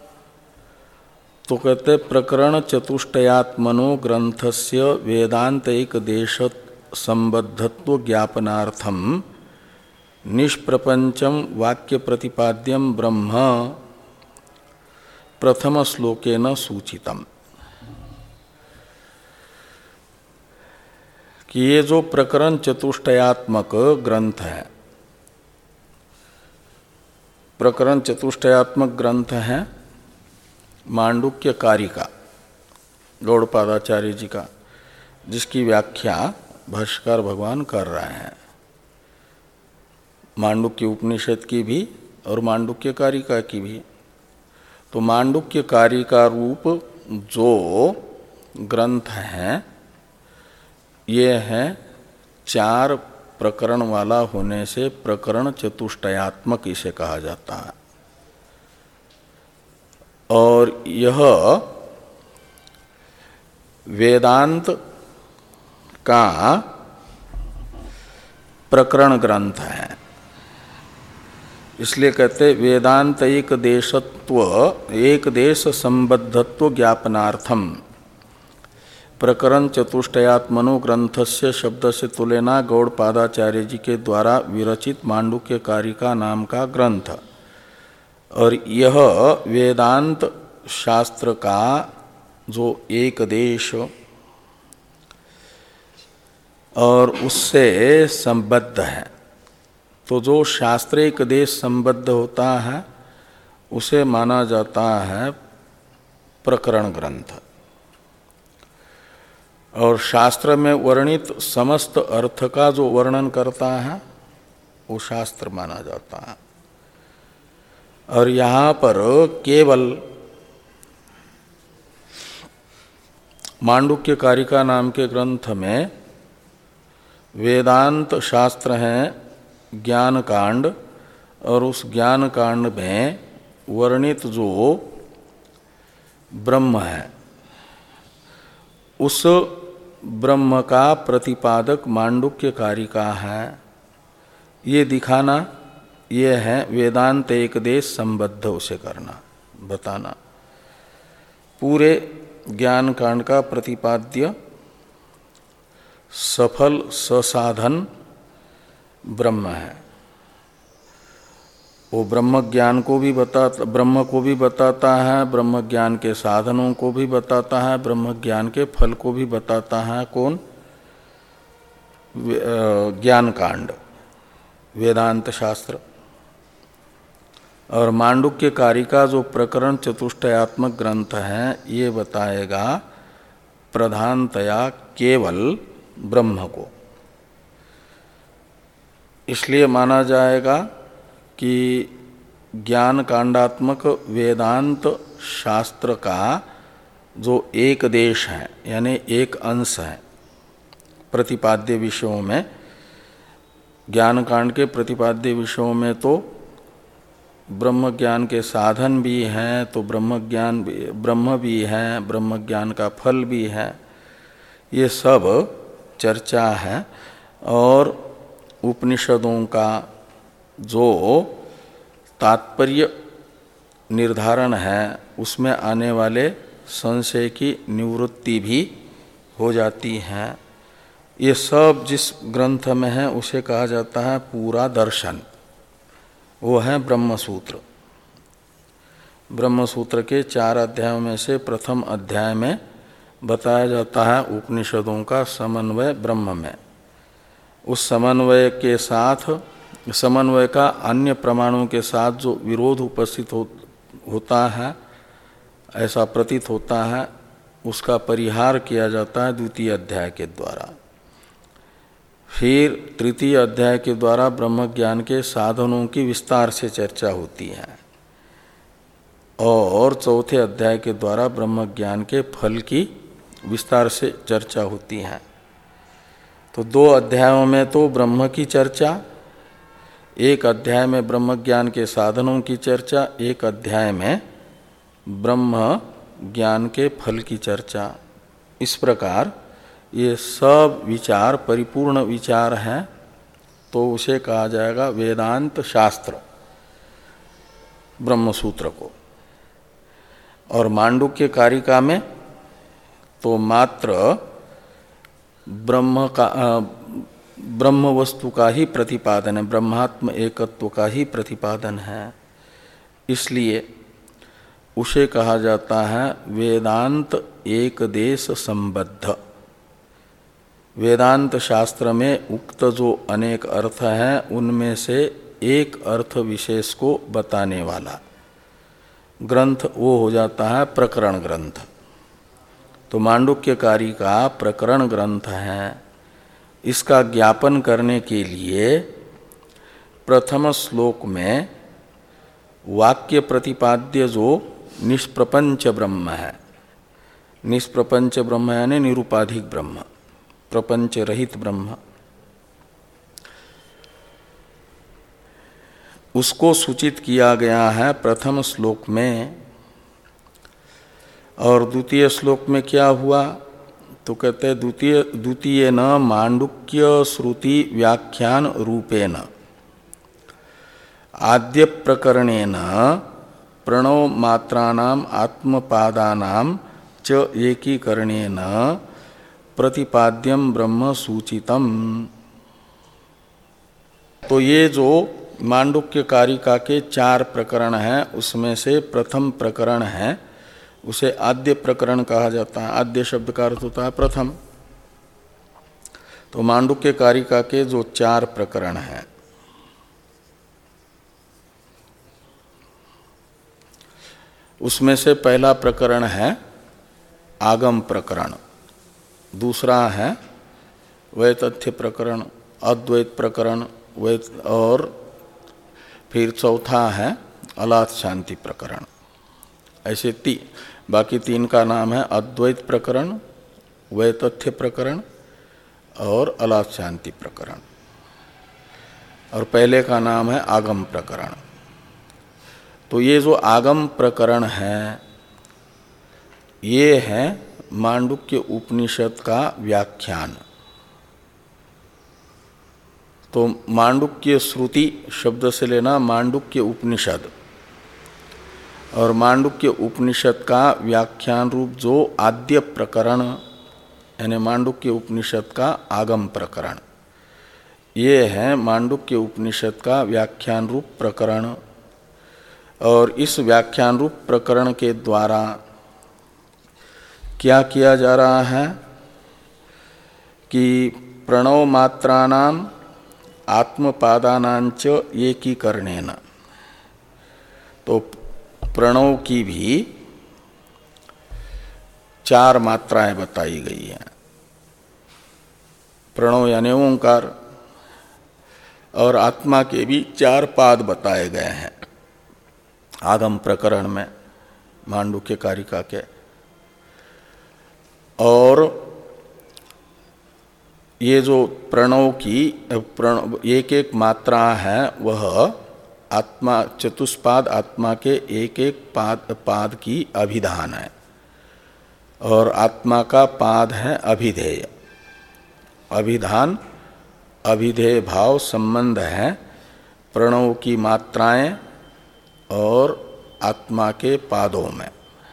तो कहते प्रकरण चतुष्टयात्मनो ग्रंथस्य वेदांतैक देश संबद्धत्व ज्ञापनार्थम निष्प्रपंचम वाक्य प्रतिपाद्यम ब्रह्म प्रथम श्लोकेन सूचितम। कि ये जो प्रकरण चतुष्टयात्मक ग्रंथ है, प्रकरण चतुष्टयात्मक ग्रंथ है मांडुक्य कारिका गौड़पादाचार्य जी का, जिसकी व्याख्या भाष्यकार भगवान कर रहे हैं, मांडुक्य उपनिषद की भी और मांडुक्य कारिका की भी। तो मांडुक्य कारिका रूप जो ग्रंथ हैं ये है चार प्रकरण वाला होने से प्रकरण चतुष्टयात्मक इसे कहा जाता है। और यह वेदांत का प्रकरण ग्रंथ है, इसलिए कहते वेदांत एक देशत्व एक देश संबद्धत्व ज्ञापनार्थम प्रकरण चतुष्टयात्मनो ग्रंथस्य शब्द से तुलेना गौड़पादाचार्य जी के द्वारा विरचित मांडुक्य कारिका नाम का ग्रंथ। और यह वेदांत शास्त्र का जो एक देश और उससे संबद्ध है, तो जो शास्त्र एक देश संबद्ध होता है उसे माना जाता है प्रकरण ग्रंथ। और शास्त्र में वर्णित समस्त अर्थ का जो वर्णन करता है वो शास्त्र माना जाता है। और यहाँ पर केवल मांडुक्य कारिका नाम के ग्रंथ में वेदांत शास्त्र हैं ज्ञान कांड, और उस ज्ञान कांड में वर्णित जो ब्रह्म है उस ब्रह्म का प्रतिपादक मांडुक्य कारिका है, ये दिखाना, ये है वेदांत एक देश संबद्ध उसे करना बताना। पूरे ज्ञान कांड का प्रतिपाद्य सफल ससाधन ब्रह्म है, वो ब्रह्म ज्ञान को भी बताता ब्रह्म को भी बताता है, ब्रह्म ज्ञान के साधनों को भी बताता है, ब्रह्म ज्ञान के फल को भी बताता है। कौन? ज्ञान कांड वेदांत शास्त्र। और मांडुक्य कारिका जो प्रकरण चतुष्टयात्मक ग्रंथ है ये बताएगा प्रधानतया केवल ब्रह्म को। इसलिए माना जाएगा कि ज्ञान कांडात्मक वेदांत शास्त्र का जो एक देश है यानी एक अंश है प्रतिपाद्य विषयों में, ज्ञान कांड के प्रतिपाद्य विषयों में तो ब्रह्म ज्ञान के साधन भी हैं, तो ब्रह्म ज्ञान ब्रह्म भी हैं, ब्रह्म ज्ञान का फल भी है, ये सब चर्चा है। और उपनिषदों का जो तात्पर्य निर्धारण है उसमें आने वाले संशय की निवृत्ति भी हो जाती है। ये सब जिस ग्रंथ में है उसे कहा जाता है पूरा दर्शन, वो है ब्रह्मसूत्र। ब्रह्मसूत्र के चार अध्यायों में से प्रथम अध्याय में बताया जाता है उपनिषदों का समन्वय ब्रह्म में। उस समन्वय के साथ, समन्वय का अन्य प्रमाणों के साथ जो विरोध उपस्थित हो, होता है, ऐसा प्रतीत होता है, उसका परिहार किया जाता है द्वितीय अध्याय के द्वारा। फिर तृतीय अध्याय के द्वारा ब्रह्म ज्ञान के साधनों की विस्तार से चर्चा होती है और चौथे अध्याय के द्वारा ब्रह्म ज्ञान के फल की विस्तार से चर्चा होती है। तो दो अध्यायों में तो ब्रह्म की चर्चा, एक अध्याय में ब्रह्म ज्ञान के साधनों की चर्चा, एक अध्याय में ब्रह्म ज्ञान के फल की चर्चा। इस प्रकार ये सब विचार परिपूर्ण विचार हैं, तो उसे कहा जाएगा वेदांत शास्त्र ब्रह्मसूत्र को। और मांडुक्य कारिका में तो मात्र ब्रह्म का ब्रह्म वस्तु का ही प्रतिपादन है, ब्रह्मात्म एकत्व का ही प्रतिपादन है। इसलिए उसे कहा जाता है वेदांत एक देश संबद्ध। वेदांत शास्त्र में उक्त जो अनेक अर्थ हैं उनमें से एक अर्थ विशेष को बताने वाला ग्रंथ वो हो जाता है प्रकरण ग्रंथ। तो मांडुक्य कारिका प्रकरण ग्रंथ है। इसका ज्ञापन करने के लिए प्रथम श्लोक में वाक्य प्रतिपाद्य जो निष्प्रपंच ब्रह्म है, निष्प्रपंच ब्रह्म यानी निरुपाधिक ब्रह्म, प्रपंच रहित ब्रह्म, उसको सूचित किया गया है प्रथम श्लोक में। और द्वितीय श्लोक में क्या हुआ तो कहते हैं द्वितीय द्वितीय न मांडुक्य श्रुति व्याख्यान रूपेण आद्य प्रकरणेन प्रणव मात्रानाम आत्मपादानाम च एकीकरणेन प्रतिपाद्यम ब्रह्म सूचितम। तो ये जो मांडुक्य कारिका के चार प्रकरण हैं उसमें से प्रथम प्रकरण है, उसे आद्य प्रकरण कहा जाता है। आद्य शब्द का अर्थ होता है प्रथम। तो मांडुक्य कारिका के जो चार प्रकरण हैं उसमें से पहला प्रकरण है आगम प्रकरण, दूसरा है वैतथ्य प्रकरण, अद्वैत प्रकरण, वैत और फिर चौथा है अलाथ शांति प्रकरण। ऐसे ती बाकी तीन का नाम है अद्वैत प्रकरण, वैतथ्य प्रकरण और अलाथ शांति प्रकरण। और पहले का नाम है आगम प्रकरण। तो ये जो आगम प्रकरण है ये है मांडुक्य उपनिषद का व्याख्यान। तो मांडुक्य श्रुति शब्द से लेना मांडुक्य उपनिषद, और मांडुक्य उपनिषद का व्याख्यान रूप जो आद्य प्रकरण यानी मांडुक्य उपनिषद का आगम प्रकरण, ये है मांडुक्य उपनिषद का व्याख्यान रूप प्रकरण। और इस व्याख्यान रूप प्रकरण के द्वारा क्या किया जा रहा है कि प्रणव मात्रानाम आत्मपादानांच एकीकरणेन, तो प्रणव की भी चार मात्राएं बताई गई हैं। प्रणव यानी ओंकार, और आत्मा के भी चार पाद बताए गए हैं आगम प्रकरण में, मांडुक्य कारिका के। और ये जो प्रणव की प्रणव एक एक मात्रा है वह आत्मा, चतुष्पाद आत्मा के एक एक पाद पाद की अभिधान है, और आत्मा का पाद है अभिधेय। अभिधान अभिधेय भाव संबंध है प्रणव की मात्राएं और आत्मा के पादों में।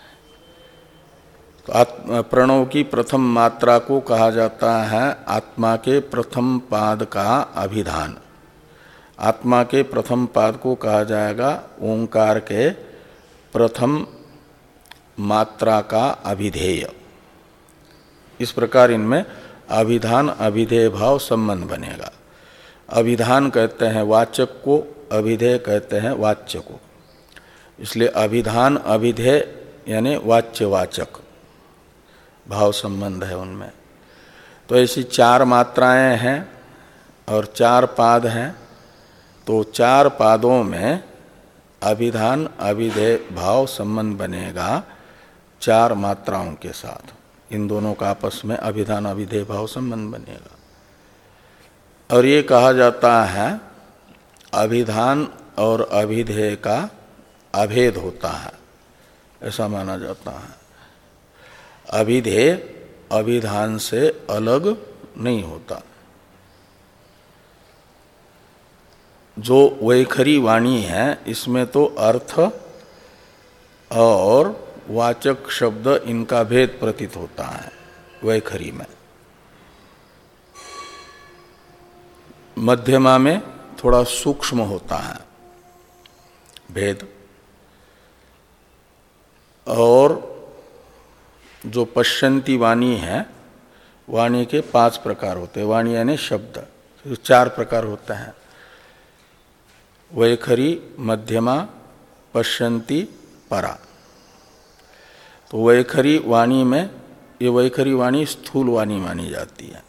तो प्रणव की प्रथम मात्रा को कहा जाता है आत्मा के प्रथम पाद का अभिधान। आत्मा के प्रथम पाद को कहा जाएगा ओंकार के प्रथम मात्रा का अभिधेय। इस प्रकार इनमें अभिधान अभिधेय भाव संबंध बनेगा। अभिधान कहते हैं वाचक को, अभिधेय कहते हैं वाच्य को। इसलिए अभिधान अभिधेय यानी वाच्यवाचक भाव संबंध है उनमें। तो ऐसी चार मात्राएं हैं और चार पाद हैं, तो चार पादों में अभिधान अभिधेय भाव संबंध बनेगा चार मात्राओं के साथ। इन दोनों का आपस में अभिधान अभिधेय भाव संबंध बनेगा। और ये कहा जाता है अभिधान और अभिधेय का अभेद होता है, ऐसा माना जाता है। अभिधेय अभिधान से अलग नहीं होता। जो वैखरी वाणी है इसमें तो अर्थ और वाचक शब्द इनका भेद प्रतीत होता है वैखरी में। मध्यमा में थोड़ा सूक्ष्म होता है भेद, और जो पश्यंती वाणी है, वाणी के पांच प्रकार होते हैं। वाणी यानी शब्द, तो चार प्रकार होते हैं, वैखरी, मध्यमा, पश्यंती, परा। तो वैखरी वाणी में ये वैखरी वाणी स्थूल वाणी मानी जाती है।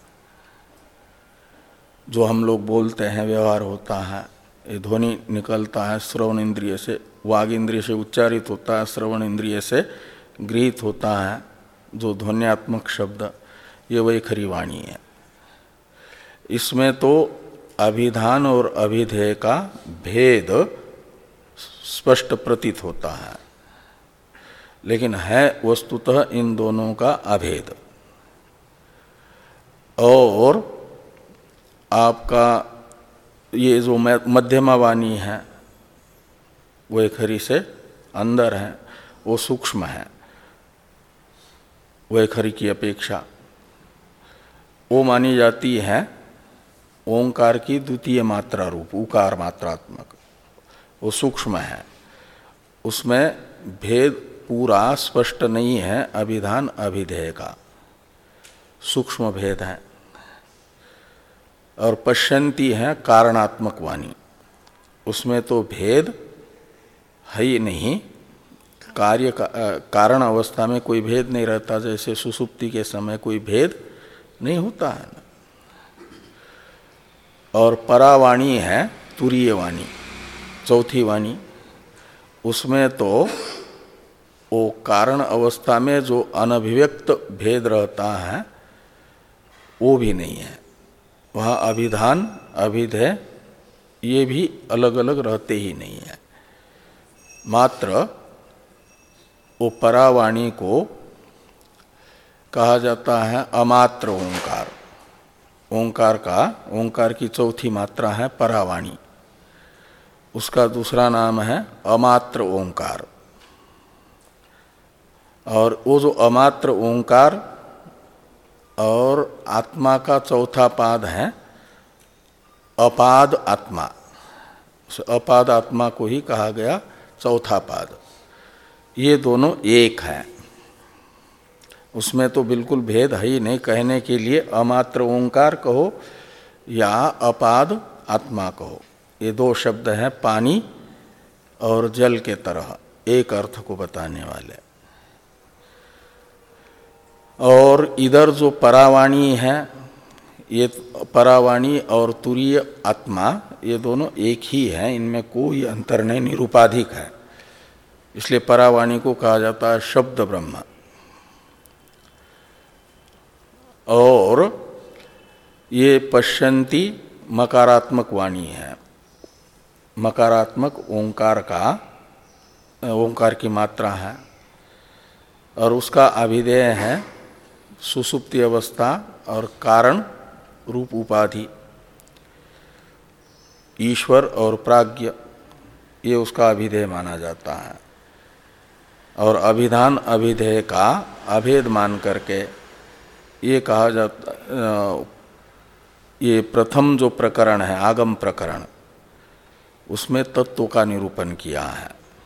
जो हम लोग बोलते हैं, व्यवहार होता है, ये ध्वनि निकलता है श्रवण इंद्रिय से, वाग इंद्रिय से उच्चारित होता है, श्रवण इंद्रिय से गृहीत होता है, जो ध्वन्यात्मक शब्द, ये वैखरी वाणी है। इसमें तो अभिधान और अभिधेय का भेद स्पष्ट प्रतीत होता है, लेकिन है वस्तुतः इन दोनों का अभेद। और आपका ये जो मध्यमा वाणी है वैखरी से अंदर है, वो सूक्ष्म है वैखरी की अपेक्षा। वो मानी जाती है ओंकार की द्वितीय मात्रा रूप, उकार मात्रात्मक, वो सूक्ष्म है। उसमें भेद पूरा स्पष्ट नहीं है अभिधान अभिधेय का, सूक्ष्म भेद है। और पश्यंती है कारणात्मक वाणी, उसमें तो भेद है ही नहीं, कार्य का, कारण अवस्था में कोई भेद नहीं रहता, जैसे सुसुप्ति के समय कोई भेद नहीं होता है ना। और परावाणी है तुरीय वाणी, चौथी वाणी, उसमें तो वो कारण अवस्था में जो अनभिव्यक्त भेद रहता है वो भी नहीं है। वहाँ अभिधान अभिधेय ये भी अलग अलग रहते ही नहीं है। मात्र वो परावाणी को कहा जाता है अमात्र ओंकार। ओंकार का, ओंकार की चौथी मात्रा है परावाणी, उसका दूसरा नाम है अमात्र ओंकार। और वो जो अमात्र ओंकार और आत्मा का चौथा पाद है अपाद आत्मा, उस अपाद आत्मा को ही कहा गया चौथा पाद। ये दोनों एक है, उसमें तो बिल्कुल भेद है ही नहीं। कहने के लिए अमात्र ओंकार कहो या अपाद आत्मा कहो, ये दो शब्द हैं पानी और जल के तरह, एक अर्थ को बताने वाले। और इधर जो परावाणी है, ये परावाणी और तुरीय आत्मा ये दोनों एक ही है, इनमें कोई अंतर नहीं, निरुपाधिक है। इसलिए परावाणी को कहा जाता है शब्द ब्रह्म। और ये पश्यंती मकारात्मक वाणी है, मकारात्मक ओंकार का, ओंकार की मात्रा है, और उसका अभिधेय है सुसुप्ति अवस्था और कारण रूप उपाधि, ईश्वर और प्राज्ञ, ये उसका अभिधेय माना जाता है। और अभिधान अभिधेय का अभेद मान करके ये कहा जाता, ये प्रथम जो प्रकरण है आगम प्रकरण, उसमें तत्व का निरूपण किया है।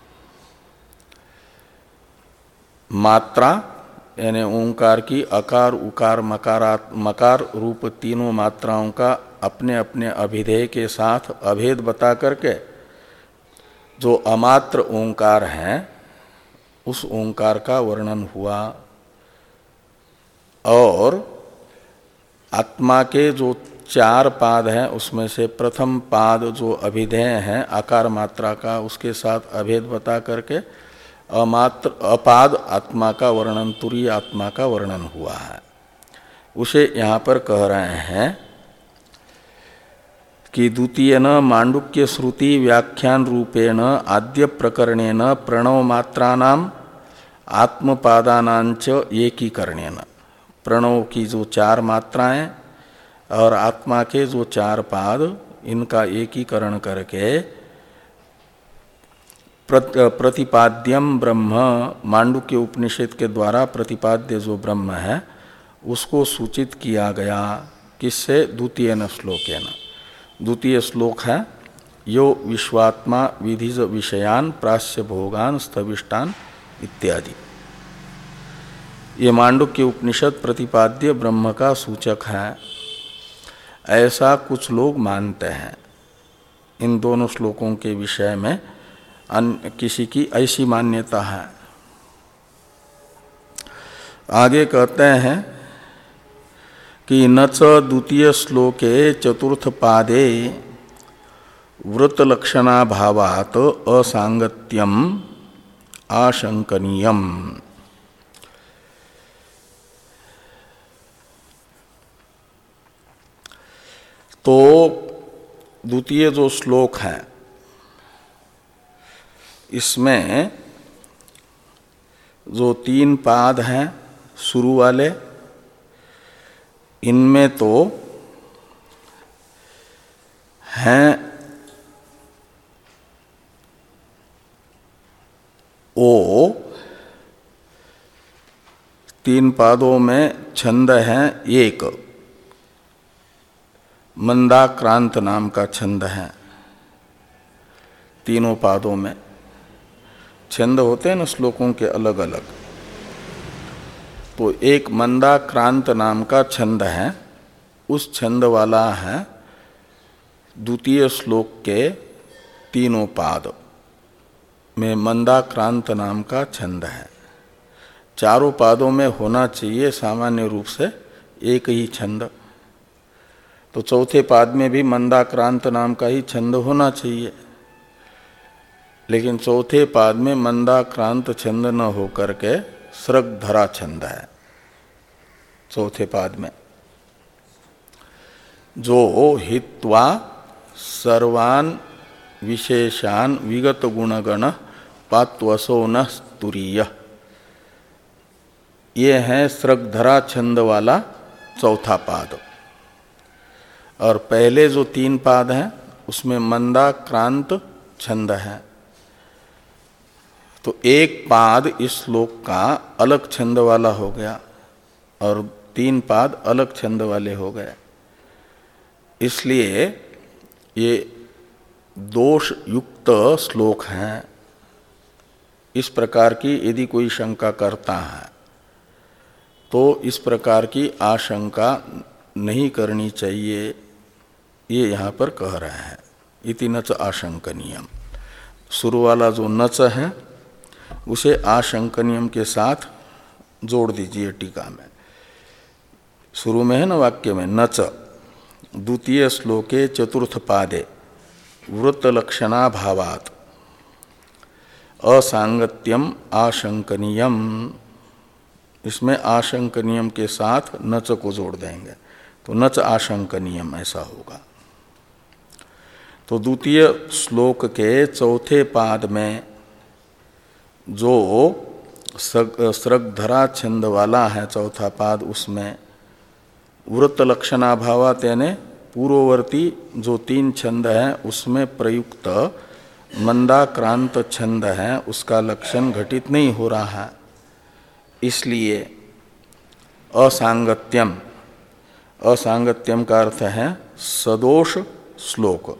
मात्रा यानी ओंकार की अकार उकार मकारात मकार रूप तीनों मात्राओं का अपने अपने अभिधेय के साथ अभेद बता करके जो अमात्र ओंकार है उस ओंकार का वर्णन हुआ। और आत्मा के जो चार पाद हैं उसमें से प्रथम पाद जो अभिधेय है आकार मात्रा का, उसके साथ अभेद बता करके अमात्र अपाद आत्मा का वर्णन, तुरीय आत्मा का वर्णन हुआ है। उसे यहाँ पर कह रहे हैं कि द्वितीय न मांडुक्य श्रुति व्याख्यान रूपेण आद्य प्रकरणेन प्रणव मात्रानाम आत्मपादानांच एकीकरणेन, प्रणव की जो चार मात्राएं और आत्मा के जो चार पाद, इनका एकीकरण करके प्रतिपाद्यम ब्रह्म, मांडुक्य उपनिषद के द्वारा प्रतिपाद्य जो ब्रह्म है उसको सूचित किया गया। किससे? द्वितीय न श्लोकेन। द्वितीय श्लोक है यो विश्वात्मा विधिज विषयान प्रास्य भोगान स्थविष्टान इत्यादि। ये मांडुक्य उपनिषद प्रतिपाद्य ब्रह्म का सूचक है, ऐसा कुछ लोग मानते हैं। इन दोनों श्लोकों के विषय में अन्य किसी की ऐसी मान्यता है। आगे कहते हैं कि न च द्वितीय श्लोके चतुर्थ पादे वृत्तलक्षणाभावात् असांगत्यम आशंकनीयम। तो द्वितीय जो श्लोक है इसमें जो तीन पाद हैं शुरू वाले, इनमें तो हैं ओ, तीन पादों में छंद है एक, मंदाक्रांत नाम का छंद है। तीनों पादों में छंद होते हैं ना श्लोकों के अलग अलग, तो एक मंदाक्रांत नाम का छंद है, उस छंद वाला है द्वितीय श्लोक के तीनों पाद में मंदाक्रांत नाम का छंद है। चारों पादों में होना चाहिए सामान्य रूप से एक ही छंद, तो चौथे पाद में भी मंदाक्रांत नाम का ही छंद होना चाहिए, लेकिन चौथे पाद में मंदाक्रांत छंद न होकर के सृगधरा छंद है। चौथे पाद में जो हित्वा सर्वान विशेषान विगत गुणगण पात्वसो न तुरीय, ये है सृगधरा छंद वाला चौथा पाद। और पहले जो तीन पाद हैं उसमें मंदाक्रांत छंद है। तो एक पाद इस श्लोक का अलग छंद वाला हो गया और तीन पाद अलग छंद वाले हो गए। इसलिए ये दोष युक्त श्लोक हैं। इस प्रकार की यदि कोई शंका करता है तो इस प्रकार की आशंका नहीं करनी चाहिए, ये यहाँ पर कह रहे हैं। इति नच आशंकनीयम, शुरू वाला जो नच है उसे आशंकनीयम के साथ जोड़ दीजिए टीका में। शुरू में है ना वाक्य में न च द्वितीय श्लोके चतुर्थ पादे वृत्त लक्षणा भावात असांगत्यम आशंकनीयम, इसमें आशंकनीयम के साथ नच को जोड़ देंगे तो नच आशंकनीयम ऐसा होगा। तो द्वितीय श्लोक के चौथे पाद में जो सृगधरा छंद वाला है चौथा पाद, उसमें वृत्त लक्षणाभावात यानी पूर्ववर्ती जो तीन छंद हैं उसमें प्रयुक्त मंदाक्रांत छंद है उसका लक्षण घटित नहीं हो रहा है, इसलिए असांगत्यम, असांगत्यम का अर्थ है सदोष श्लोक,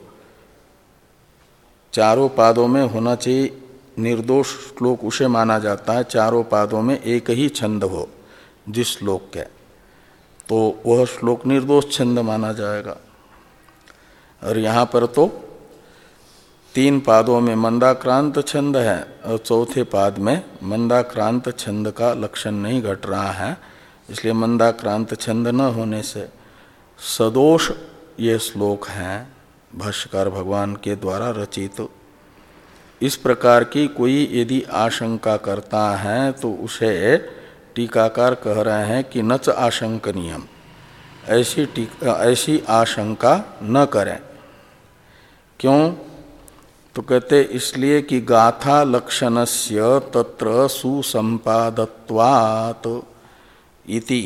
चारों पादों में होना चाहिए निर्दोष श्लोक उसे माना जाता है चारों पादों में एक ही छंद हो जिस श्लोक के, तो वह श्लोक निर्दोष छंद माना जाएगा। और यहाँ पर तो तीन पादों में मंदाक्रांत छंद है और चौथे पाद में मंदाक्रांत छंद का लक्षण नहीं घट रहा है, इसलिए मंदाक्रांत छंद न होने से सदोष ये श्लोक हैं भाष्यकार भगवान के द्वारा रचित। इस प्रकार की कोई यदि आशंका करता है तो उसे टीकाकार कह रहे हैं कि नच आशंकनीयम, ऐसी टीका ऐसी आशंका न करें। क्यों? तो कहते इसलिए कि गाथा लक्षणस्य तत्र सुसंपादत्वात् इति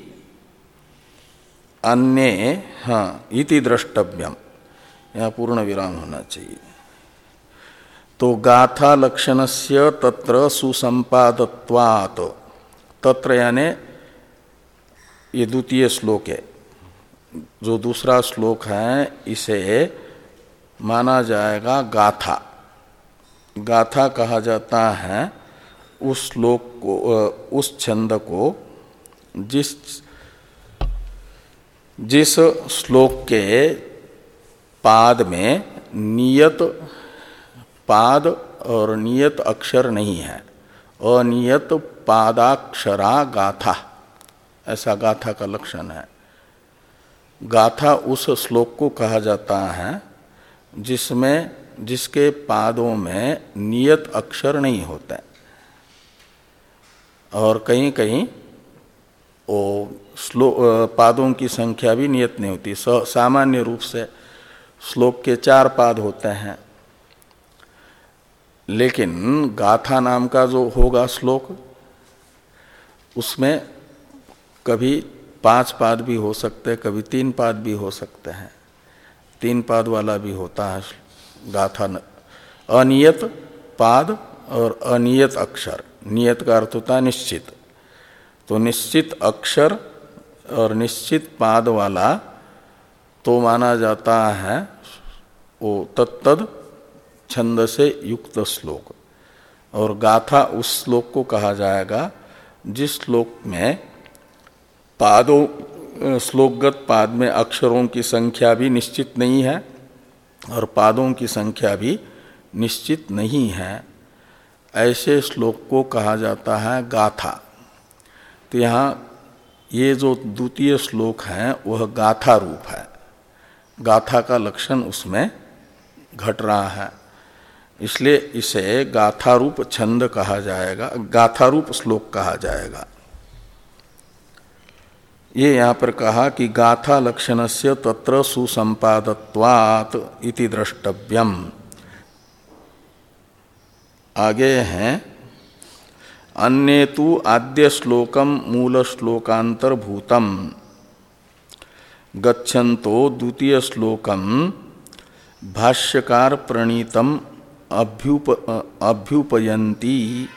अन्ये, हाँ इति द्रष्टव्यम, यहाँ पूर्ण विराम होना चाहिए। तो गाथा लक्षणस्य तत्र सुसंपादत्वात्, तत्र यानी ये द्वितीय श्लोक है, जो दूसरा श्लोक है इसे माना जाएगा गाथा। गाथा कहा जाता है उस श्लोक को, उस छंद को जिस जिस श्लोक के पाद में नियत पाद और नियत अक्षर नहीं है, अनियत पादाक्षरा गाथा, ऐसा गाथा का लक्षण है। गाथा उस श्लोक को कहा जाता है जिसमें जिसके पादों में नियत अक्षर नहीं होते और कहीं कहीं वो श्लोक पादों की संख्या भी नियत नहीं होती। सामान्य रूप से श्लोक के चार पाद होते हैं, लेकिन गाथा नाम का जो होगा श्लोक उसमें कभी पांच पाद भी हो सकते हैं, कभी तीन पाद भी हो सकते हैं, तीन पाद वाला भी होता है गाथा। अनियत पाद और अनियत अक्षर, नियत का अर्थ होता है निश्चित, तो निश्चित अक्षर और निश्चित पाद वाला तो माना जाता है वो तत्तद छंद से युक्त श्लोक। और गाथा उस श्लोक को कहा जाएगा जिस श्लोक में पादों श्लोकगत पाद में अक्षरों की संख्या भी निश्चित नहीं है और पादों की संख्या भी निश्चित नहीं है, ऐसे श्लोक को कहा जाता है गाथा। तो यहाँ ये जो द्वितीय श्लोक है वह गाथा रूप है, गाथा का लक्षण उसमें घट रहा है, इसलिए इसे गाथा रूप छंद कहा जाएगा, गाथा रूप श्लोक कहा जाएगा। ये यहाँ पर कहा कि गाथा लक्षणस्य तत्र सुसंपादत्वात् इति द्रष्टव्यम। आगे हैं अन्ये तु आद्य श्लोकम मूल श्लोकांतर्भूतम गच्छन्तो द्वितीय श्लोकम भाष्यकार प्रणीतम अभ्युप अभ्युपयन्ति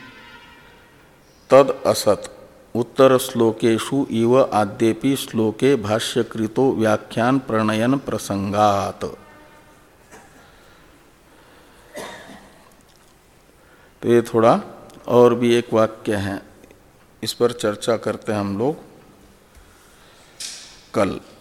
तद असत उत्तर श्लोकेषु इव आद्येपि श्लोके भाष्यकृतो व्याख्यान प्रणयन प्रसंगात। तो ये थोड़ा और भी एक वाक्य है, इस पर चर्चा करते हैं हम लोग कल।